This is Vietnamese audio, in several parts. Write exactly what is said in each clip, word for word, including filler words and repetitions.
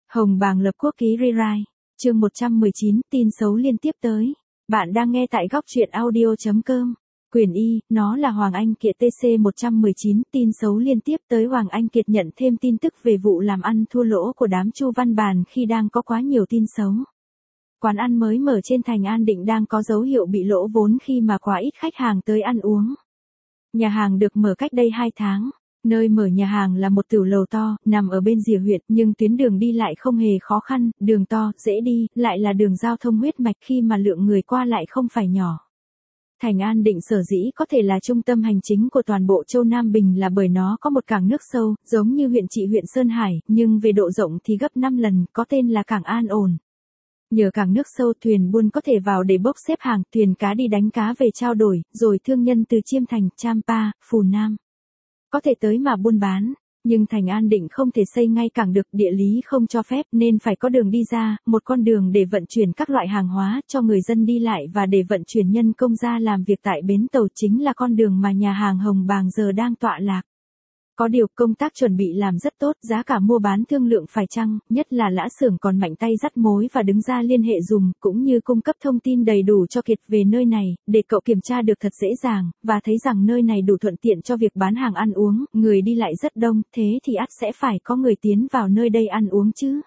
Hồng Bàng lập quốc ký rewrite, chương một trăm mười chín, tin xấu liên tiếp tới. Bạn đang nghe tại góc truyện audio chấm com. Quyền Y, nó là Hoàng Anh Kiệt tê xê một trăm mười chín, tin xấu liên tiếp tới. Hoàng Anh Kiệt nhận thêm tin tức về vụ làm ăn thua lỗ của đám Chu Văn Bàn khi đang có quá nhiều tin xấu. Quán ăn mới mở trên thành An Định đang có dấu hiệu bị lỗ vốn khi mà quá ít khách hàng tới ăn uống. Nhà hàng được mở cách đây hai tháng. Nơi mở nhà hàng là một tửu lầu to, nằm ở bên rìa huyện, nhưng tuyến đường đi lại không hề khó khăn, đường to, dễ đi, lại là đường giao thông huyết mạch khi mà lượng người qua lại không phải nhỏ. Thành An Định sở dĩ có thể là trung tâm hành chính của toàn bộ châu Nam Bình là bởi nó có một cảng nước sâu, giống như huyện Trị huyện Sơn Hải, nhưng về độ rộng thì gấp năm lần, có tên là cảng An Ổn. Nhờ cảng nước sâu, thuyền buôn có thể vào để bốc xếp hàng, thuyền cá đi đánh cá về trao đổi, rồi thương nhân từ Chiêm Thành, Champa, Phù Nam có thể tới mà buôn bán. Nhưng thành An Định không thể xây ngay cảng được, địa lý không cho phép nên phải có đường đi ra, một con đường để vận chuyển các loại hàng hóa cho người dân đi lại và để vận chuyển nhân công ra làm việc tại bến tàu chính là con đường mà nhà hàng Hồng Bàng giờ đang tọa lạc. Có điều công tác chuẩn bị làm rất tốt, giá cả mua bán thương lượng phải chăng, nhất là Lã Xưởng còn mạnh tay dắt mối và đứng ra liên hệ dùm, cũng như cung cấp thông tin đầy đủ cho Kiệt về nơi này, để cậu kiểm tra được thật dễ dàng, và thấy rằng nơi này đủ thuận tiện cho việc bán hàng ăn uống, người đi lại rất đông, thế thì ắt sẽ phải có người tiến vào nơi đây ăn uống chứ.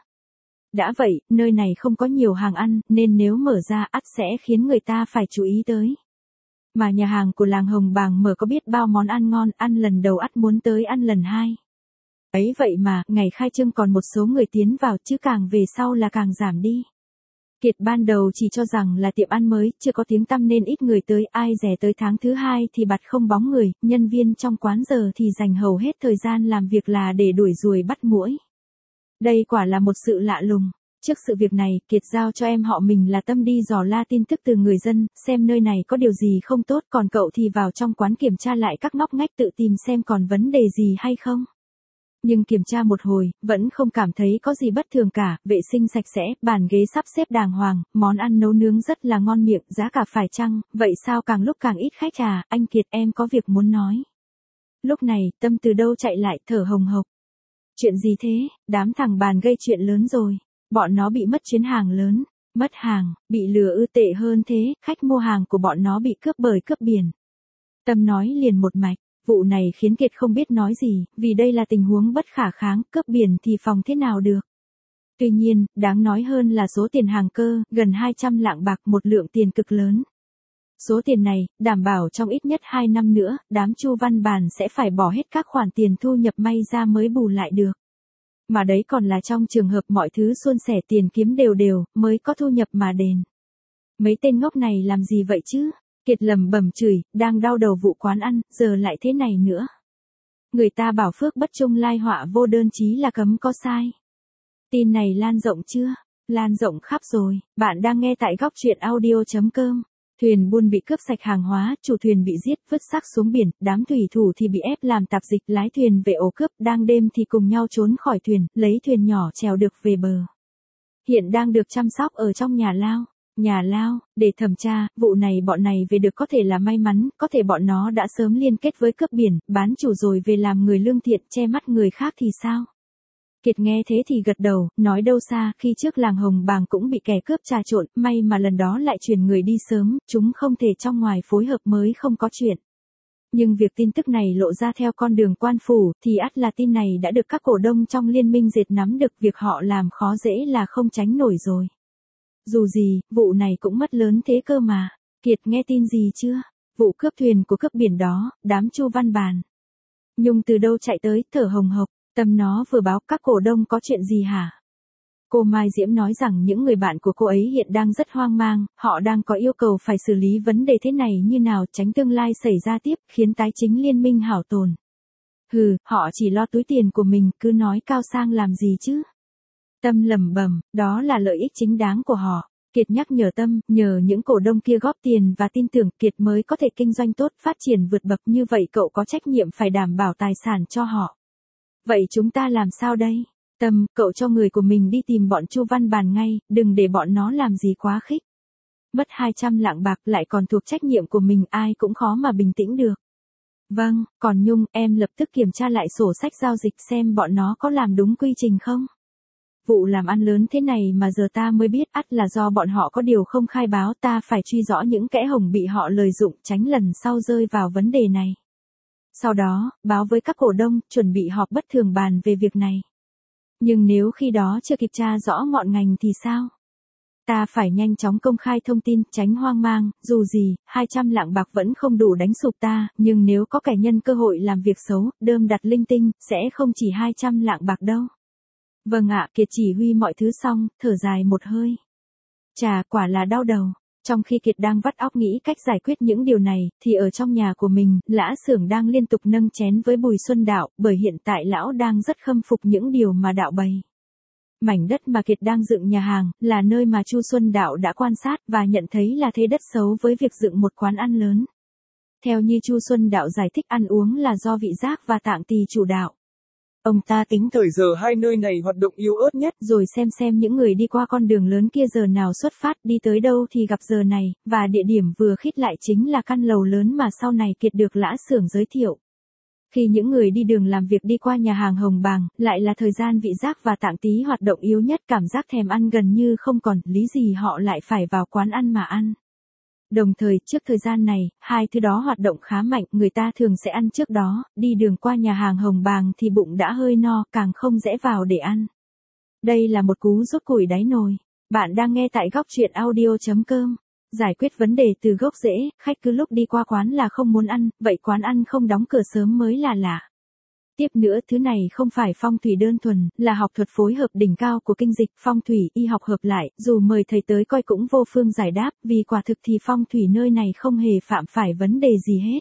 Đã vậy, nơi này không có nhiều hàng ăn, nên nếu mở ra ắt sẽ khiến người ta phải chú ý tới. Mà nhà hàng của làng Hồng Bàng mở có biết bao món ăn ngon, ăn lần đầu ắt muốn tới ăn lần hai. Ấy vậy mà, ngày khai trương còn một số người tiến vào, chứ càng về sau là càng giảm đi. Kiệt ban đầu chỉ cho rằng là tiệm ăn mới, chưa có tiếng tăm nên ít người tới, ai dè tới tháng thứ hai thì bặt không bóng người, nhân viên trong quán giờ thì dành hầu hết thời gian làm việc là để đuổi ruồi bắt muỗi. Đây quả là một sự lạ lùng. Trước sự việc này, Kiệt giao cho em họ mình là Tâm đi dò la tin tức từ người dân, xem nơi này có điều gì không tốt, còn cậu thì vào trong quán kiểm tra lại các ngóc ngách tự tìm xem còn vấn đề gì hay không. Nhưng kiểm tra một hồi, vẫn không cảm thấy có gì bất thường cả, vệ sinh sạch sẽ, bàn ghế sắp xếp đàng hoàng, món ăn nấu nướng rất là ngon miệng, giá cả phải chăng, vậy sao càng lúc càng ít khách à, anh Kiệt em có việc muốn nói. Lúc này, Tâm từ đâu chạy lại, thở hồng hộc. Chuyện gì thế, đám thằng Bàn gây chuyện lớn rồi. Bọn nó bị mất chuyến hàng lớn, mất hàng, bị lừa ư, tệ hơn thế, khách mua hàng của bọn nó bị cướp bời cướp biển. Tâm nói liền một mạch, vụ này khiến Kiệt không biết nói gì, vì đây là tình huống bất khả kháng, cướp biển thì phòng thế nào được. Tuy nhiên, đáng nói hơn là số tiền hàng cơ, gần hai trăm lạng bạc, một lượng tiền cực lớn. Số tiền này, đảm bảo trong ít nhất hai năm nữa, đám Chu Văn Bàn sẽ phải bỏ hết các khoản tiền thu nhập may ra mới bù lại được. Mà đấy còn là trong trường hợp mọi thứ suôn sẻ, tiền kiếm đều đều, mới có thu nhập mà đền. Mấy tên ngốc này làm gì vậy chứ? Kiệt lầm bầm chửi, đang đau đầu vụ quán ăn, giờ lại thế này nữa. Người ta bảo phước bất trung lai họa vô, đơn chí là cấm có sai. Tin này lan rộng chưa? Lan rộng khắp rồi. Bạn đang nghe tại góc truyện audio chấm com. Thuyền buôn bị cướp sạch hàng hóa, chủ thuyền bị giết, vứt xác xuống biển, đám thủy thủ thì bị ép làm tạp dịch, lái thuyền về ổ cướp, đang đêm thì cùng nhau trốn khỏi thuyền, lấy thuyền nhỏ trèo được về bờ. Hiện đang được chăm sóc ở trong nhà lao. Nhà lao, để thẩm tra, vụ này bọn này về được có thể là may mắn, có thể bọn nó đã sớm liên kết với cướp biển, bán chủ rồi về làm người lương thiện, che mắt người khác thì sao? Kiệt nghe thế thì gật đầu, nói đâu xa, khi trước làng Hồng Bàng cũng bị kẻ cướp trà trộn, may mà lần đó lại chuyển người đi sớm, chúng không thể trong ngoài phối hợp mới không có chuyện. Nhưng việc tin tức này lộ ra theo con đường quan phủ, thì ắt là tin này đã được các cổ đông trong liên minh dệt nắm được, việc họ làm khó dễ là không tránh nổi rồi. Dù gì, vụ này cũng mất lớn thế cơ mà. Kiệt nghe tin gì chưa? Vụ cướp thuyền của cướp biển đó, đám Chu Văn Bàn. Nhung từ đâu chạy tới, thở hồng hộc. Tâm nó vừa báo, các cổ đông có chuyện gì hả? Cô Mai Diễm nói rằng những người bạn của cô ấy hiện đang rất hoang mang, họ đang có yêu cầu phải xử lý vấn đề thế này như nào, tránh tương lai xảy ra tiếp, khiến tài chính liên minh hảo tồn. Hừ, họ chỉ lo túi tiền của mình, cứ nói cao sang làm gì chứ? Tâm lẩm bẩm, đó là lợi ích chính đáng của họ. Kiệt nhắc nhở Tâm, nhờ những cổ đông kia góp tiền và tin tưởng, Kiệt mới có thể kinh doanh tốt, phát triển vượt bậc, như vậy cậu có trách nhiệm phải đảm bảo tài sản cho họ. Vậy chúng ta làm sao đây? Tâm, cậu cho người của mình đi tìm bọn Chu Văn Bàn ngay, đừng để bọn nó làm gì quá khích. Mất hai trăm lạng bạc lại còn thuộc trách nhiệm của mình, ai cũng khó mà bình tĩnh được. Vâng, còn Nhung, em lập tức kiểm tra lại sổ sách giao dịch xem bọn nó có làm đúng quy trình không? vụ làm ăn lớn thế này mà giờ ta mới biết, ắt là do bọn họ có điều không khai báo, ta phải truy rõ những kẽ hồng bị họ lợi dụng, tránh lần sau rơi vào vấn đề này. Sau đó, báo với các cổ đông, chuẩn bị họp bất thường bàn về việc này. Nhưng nếu khi đó chưa kịp tra rõ ngọn ngành thì sao? Ta phải nhanh chóng công khai thông tin, tránh hoang mang, dù gì, hai trăm lạng bạc vẫn không đủ đánh sụp ta, nhưng nếu có kẻ nhân cơ hội làm việc xấu, đơm đặt linh tinh, sẽ không chỉ hai trăm lạng bạc đâu. Vâng ạ, Kiệt chỉ huy mọi thứ xong, thở dài một hơi. Chà, quả là đau đầu. Trong khi Kiệt đang vắt óc nghĩ cách giải quyết những điều này, thì ở trong nhà của mình, Lã Xưởng đang liên tục nâng chén với Bùi Xuân Đạo, bởi hiện tại lão đang rất khâm phục những điều mà Đạo bày. Mảnh đất mà Kiệt đang dựng nhà hàng, là nơi mà Chu Xuân Đạo đã quan sát và nhận thấy là thế đất xấu với việc dựng một quán ăn lớn. Theo như Chu Xuân Đạo giải thích, ăn uống là do vị giác và tạng tỳ chủ đạo. Ông ta tính thời giờ hai nơi này hoạt động yếu ớt nhất, rồi xem xem những người đi qua con đường lớn kia giờ nào xuất phát, đi tới đâu thì gặp giờ này, và địa điểm vừa khít lại chính là căn lầu lớn mà sau này Kiệt được Lã Xưởng giới thiệu. Khi những người đi đường làm việc đi qua nhà hàng Hồng Bàng, lại là thời gian vị giác và tạng tí hoạt động yếu nhất, cảm giác thèm ăn gần như không còn, lý gì họ lại phải vào quán ăn mà ăn. Đồng thời, trước thời gian này, hai thứ đó hoạt động khá mạnh, người ta thường sẽ ăn trước đó, đi đường qua nhà hàng Hồng Bàng thì bụng đã hơi no, càng không rẽ vào để ăn. Đây là một cú rút củi đáy nồi. Bạn đang nghe tại góc truyện audio chấm com. Giải quyết vấn đề từ gốc rễ, khách cứ lúc đi qua quán là không muốn ăn, vậy quán ăn không đóng cửa sớm mới là lạ. Tiếp nữa, thứ này không phải phong thủy đơn thuần, là học thuật phối hợp đỉnh cao của kinh dịch, phong thủy, y học hợp lại, dù mời thầy tới coi cũng vô phương giải đáp, vì quả thực thì phong thủy nơi này không hề phạm phải vấn đề gì hết.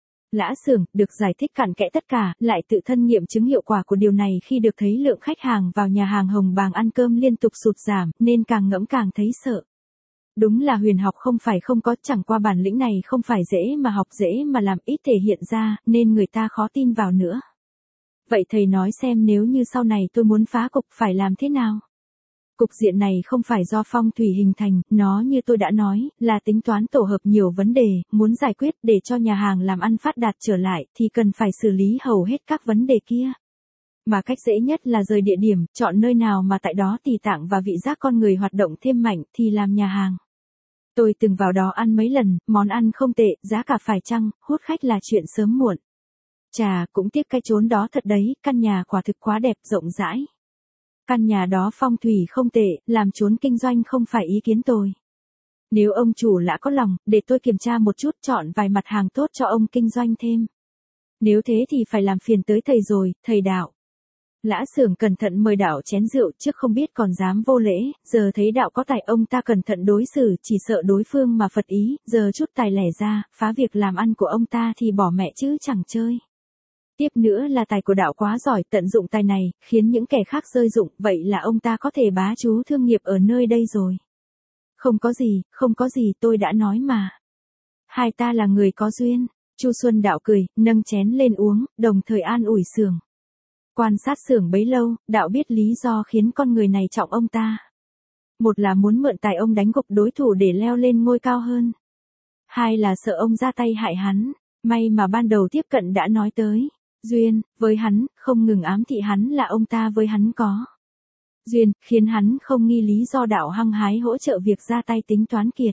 Lã Xưởng được giải thích cặn kẽ tất cả, lại tự thân nghiệm chứng hiệu quả của điều này khi được thấy lượng khách hàng vào nhà hàng Hồng Bàng ăn cơm liên tục sụt giảm, nên càng ngẫm càng thấy sợ. Đúng là huyền học không phải không có, chẳng qua bản lĩnh này không phải dễ mà học, dễ mà làm, ít thể hiện ra, nên người ta khó tin vào nữa. Vậy thầy nói xem, nếu như sau này tôi muốn phá cục phải làm thế nào? Cục diện này không phải do phong thủy hình thành, nó như tôi đã nói, là tính toán tổ hợp nhiều vấn đề, muốn giải quyết để cho nhà hàng làm ăn phát đạt trở lại thì cần phải xử lý hầu hết các vấn đề kia. Mà cách dễ nhất là rời địa điểm, chọn nơi nào mà tại đó tỳ tạng và vị giác con người hoạt động thêm mạnh thì làm nhà hàng. Tôi từng vào đó ăn mấy lần, món ăn không tệ, giá cả phải chăng, hút khách là chuyện sớm muộn. Chà, cũng tiếc cái chốn đó thật đấy, căn nhà quả thực quá đẹp, rộng rãi. Căn nhà đó phong thủy không tệ, làm chốn kinh doanh không phải ý kiến tôi. Nếu ông chủ Lã có lòng, để tôi kiểm tra một chút, chọn vài mặt hàng tốt cho ông kinh doanh thêm. Nếu thế thì phải làm phiền tới thầy rồi, thầy Đạo. Lã Xưởng cẩn thận mời Đạo chén rượu, trước không biết còn dám vô lễ, giờ thấy Đạo có tài ông ta cẩn thận đối xử, chỉ sợ đối phương mà phật ý, giờ chút tài lẻ ra, phá việc làm ăn của ông ta thì bỏ mẹ chứ chẳng chơi. Tiếp nữa là tài của Đạo quá giỏi, tận dụng tài này, khiến những kẻ khác rơi dụng, vậy là ông ta có thể bá trú thương nghiệp ở nơi đây rồi. Không có gì, không có gì, tôi đã nói mà. Hai ta là người có duyên. Chu Xuân Đạo cười, nâng chén lên uống, đồng thời an ủi Xưởng. Quan sát Xưởng bấy lâu, Đạo biết lý do khiến con người này trọng ông ta. Một là muốn mượn tài ông đánh gục đối thủ để leo lên ngôi cao hơn. Hai là sợ ông ra tay hại hắn. May mà ban đầu tiếp cận đã nói tới duyên, với hắn, không ngừng ám thị hắn là ông ta với hắn có duyên, khiến hắn không nghi lý do Đạo hăng hái hỗ trợ việc ra tay tính toán Kiệt.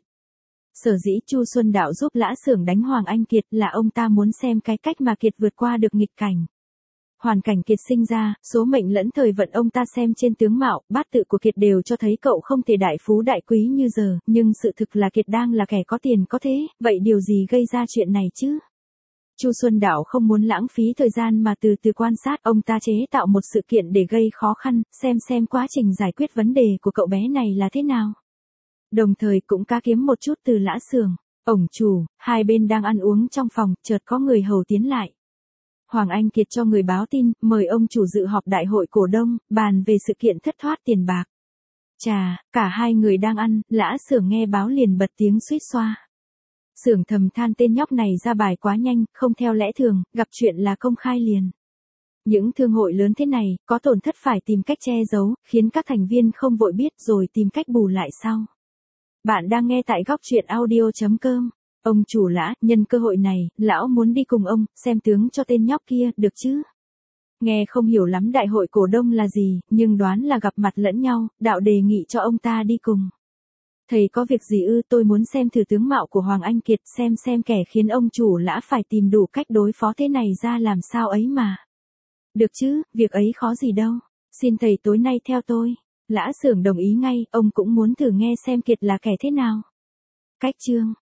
Sở dĩ Chu Xuân Đạo giúp Lã Xưởng đánh Hoàng Anh Kiệt là ông ta muốn xem cái cách mà Kiệt vượt qua được nghịch cảnh. Hoàn cảnh Kiệt sinh ra, số mệnh lẫn thời vận ông ta xem trên tướng mạo, bát tự của Kiệt đều cho thấy cậu không thể đại phú đại quý như giờ, nhưng sự thực là Kiệt đang là kẻ có tiền có thế, vậy điều gì gây ra chuyện này chứ? Chu Xuân Đạo không muốn lãng phí thời gian mà từ từ quan sát, ông ta chế tạo một sự kiện để gây khó khăn, xem xem quá trình giải quyết vấn đề của cậu bé này là thế nào. Đồng thời cũng cá kiếm một chút từ Lã Xưởng. Ổng chủ, hai bên đang ăn uống trong phòng, chợt có người hầu tiến lại. Hoàng Anh Kiệt cho người báo tin, mời ông chủ dự họp đại hội cổ đông, bàn về sự kiện thất thoát tiền bạc. Chà, cả hai người đang ăn, Lã Xưởng nghe báo liền bật tiếng suýt xoa. Xưởng thầm than tên nhóc này ra bài quá nhanh, không theo lẽ thường, gặp chuyện là công khai liền. Những thương hội lớn thế này, có tổn thất phải tìm cách che giấu, khiến các thành viên không vội biết rồi tìm cách bù lại sau. Bạn đang nghe tại góc truyện audio chấm com. Ông chủ Lã, nhân cơ hội này, lão muốn đi cùng ông, xem tướng cho tên nhóc kia, được chứ? Nghe không hiểu lắm đại hội cổ đông là gì, nhưng đoán là gặp mặt lẫn nhau, đạo đề nghị cho ông ta đi cùng. Thầy có việc gì ư? Tôi muốn xem thử tướng mạo của Hoàng Anh Kiệt, xem xem kẻ khiến ông chủ Lã phải tìm đủ cách đối phó thế này ra làm sao ấy mà. Được chứ, việc ấy khó gì đâu. Xin thầy tối nay theo tôi. Lã Xưởng đồng ý ngay, ông cũng muốn thử nghe xem Kiệt là kẻ thế nào. Cách chương